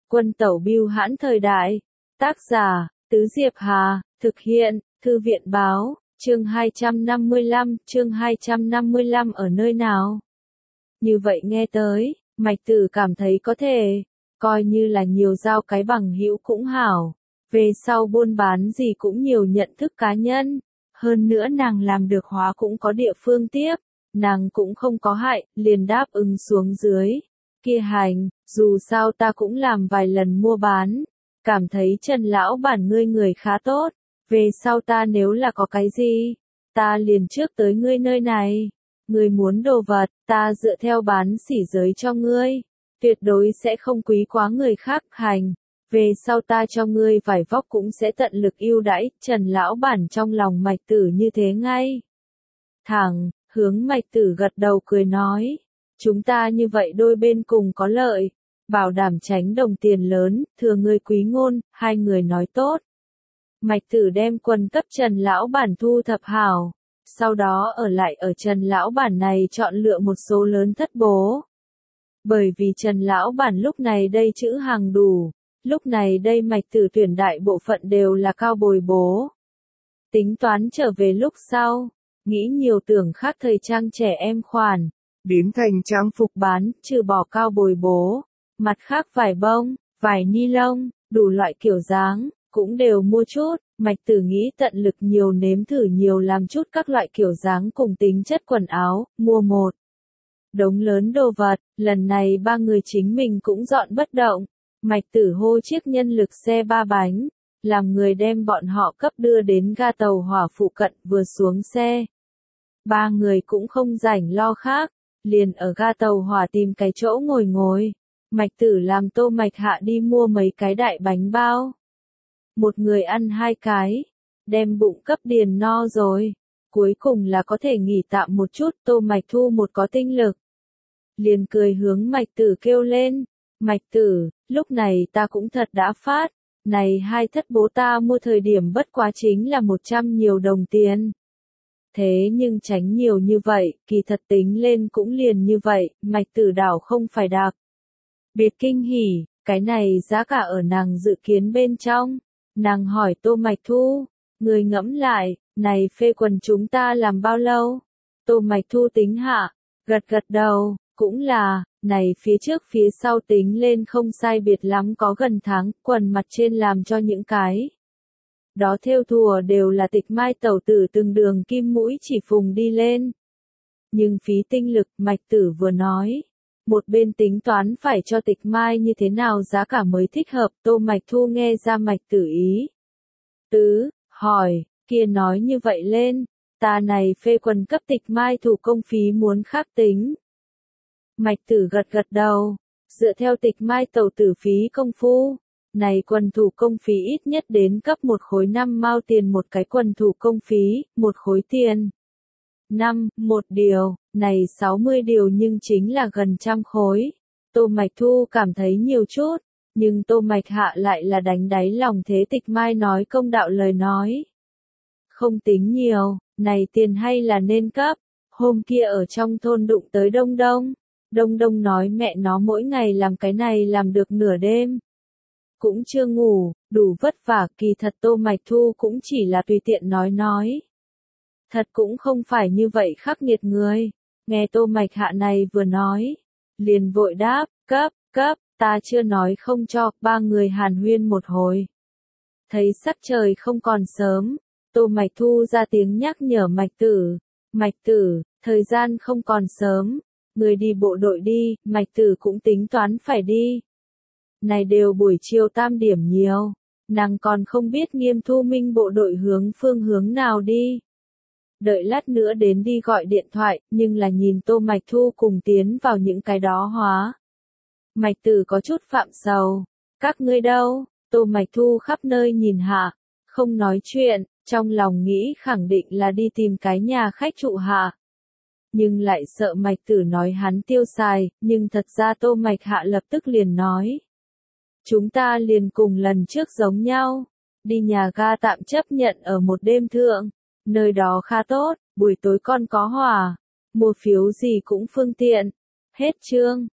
Quân tẩu bưu hãn thời đại. Tác giả, Tứ Diệp Hà, thực hiện, Thư viện báo, chương 255 ở nơi nào? Như vậy nghe tới, Mạch Tử cảm thấy có thể, coi như là nhiều giao cái bằng hữu cũng hảo. Về sau buôn bán gì cũng nhiều nhận thức cá nhân. Hơn nữa nàng làm được hóa cũng có địa phương tiếp. Nàng cũng không có hại, liền đáp ứng xuống dưới. Kia hành, dù sao ta cũng làm vài lần mua bán. Cảm thấy Trần lão bản ngươi người khá tốt. Về sau ta nếu là có cái gì, ta liền trước tới ngươi nơi này. Ngươi muốn đồ vật, ta dựa theo bán sỉ giới cho ngươi. Tuyệt đối sẽ không quý quá người khác hành. Về sau ta cho ngươi vải vóc cũng sẽ tận lực ưu đãi. Trần lão bản trong lòng Mạch Tử như thế ngay. Thẳng, hướng Mạch Tử gật đầu cười nói. Chúng ta như vậy đôi bên cùng có lợi. Bảo đảm tránh đồng tiền lớn, thừa người quý ngôn, hai người nói tốt. Mạch Tử đem quần cấp Trần lão bản thu thập hảo. Sau đó ở lại ở Trần lão bản này chọn lựa một số lớn thất bố. Bởi vì Trần lão bản lúc này đây chữ hàng đủ. Lúc này đây Mạch Tử tuyển đại bộ phận đều là cao bồi bố. Tính toán trở về lúc sau, nghĩ nhiều tưởng khác thời trang trẻ em khoản, biến thành trang phục bán, trừ bỏ cao bồi bố, mặt khác vải bông, vải ni lông, đủ loại kiểu dáng, cũng đều mua chút. Mạch Tử nghĩ tận lực nhiều nếm thử nhiều làm chút các loại kiểu dáng cùng tính chất quần áo, mua một đống lớn đồ vật. Lần này ba người chính mình cũng dọn bất động. Mạch Tử hô chiếc nhân lực xe 3 bánh, làm người đem bọn họ cấp đưa đến ga tàu hỏa phụ cận. Vừa xuống xe, ba người cũng không rảnh lo khác, liền ở ga tàu hỏa tìm cái chỗ ngồi. Mạch Tử làm Tô Mạch Hạ đi mua mấy cái đại bánh bao. Một người ăn 2 cái, đem bụng cấp điền no rồi. Cuối cùng là có thể nghỉ tạm một chút. Tô Mạch Thu một có tinh lực, liền cười hướng Mạch Tử kêu lên. Mạch Tử, lúc này ta cũng thật đã phát. Này 2 thất bố ta mua thời điểm bất quá chính là 100 nhiều đồng tiền. Thế nhưng tránh nhiều như vậy, kỳ thật tính lên cũng liền như vậy. Mạch Tử đảo không phải đặc biệt kinh hỉ, cái này giá cả ở nàng dự kiến bên trong. Nàng hỏi Tô Mạch Thu, người ngẫm lại, này phê quần chúng ta làm bao lâu? Tô Mạch Thu tính hạ, gật đầu, cũng là, này phía trước phía sau tính lên không sai biệt lắm có gần tháng. Quần mặt trên làm cho những cái đó thêu thùa đều là Tịch Mai tẩu tử từng đường kim mũi chỉ phùng đi lên. Nhưng phí tinh lực. Mạch Tử vừa nói, một bên tính toán phải cho Tịch Mai như thế nào giá cả mới thích hợp. Tô Mạch Thu nghe ra Mạch Tử ý tứ, hỏi, kia nói như vậy lên, ta này phê quần cấp Tịch Mai thủ công phí muốn khác tính. Mạch Tử gật đầu, dựa theo Tịch Mai tẩu tử phí công phu, này quần thủ công phí ít nhất đến cấp 1 khối 5 mao tiền một cái. Quần thủ công phí, 1 khối tiền 5, 1 điều, này 60 điều nhưng chính là gần 100 khối. Tô Mạch Thu cảm thấy nhiều chút, nhưng Tô Mạch Hạ lại là đánh đáy lòng thế Tịch Mai nói công đạo lời nói. Không tính nhiều, này tiền hay là nên cấp. Hôm kia ở trong thôn đụng tới Đông Đông nói mẹ nó mỗi ngày làm cái này làm được nửa đêm. Cũng chưa ngủ, đủ vất vả. Kỳ thật Tô Mạch Thu cũng chỉ là tùy tiện nói. Thật cũng không phải như vậy khắc nghiệt người. Nghe Tô Mạch Hạ này vừa nói, liền vội đáp, cấp, ta chưa nói không cho. Ba người hàn huyên một hồi. Thấy sắc trời không còn sớm, Tô Mạch Thu ra tiếng nhắc nhở Mạch Tử, thời gian không còn sớm, người đi bộ đội đi. Mạch Tử cũng tính toán phải đi. Này đều buổi chiều 3 điểm nhiều, nàng còn không biết Nghiêm Thu Minh bộ đội phương hướng nào đi. Đợi lát nữa đến đi gọi điện thoại, nhưng là nhìn Tô Mạch Thu cùng tiến vào những cái đó hóa. Mạch Tử có chút phạm sầu, các ngươi đâu? Tô Mạch Thu khắp nơi nhìn hạ, không nói chuyện, trong lòng nghĩ khẳng định là đi tìm cái nhà khách trụ hạ. Nhưng lại sợ Mạch Tử nói hắn tiêu xài, nhưng thật ra Tô Mạch Hạ lập tức liền nói. Chúng ta liền cùng lần trước giống nhau, đi nhà ga tạm chấp nhận ở một đêm thượng, nơi đó khá tốt, buổi tối còn có hỏa, mua phiếu gì cũng phương tiện. Hết chương.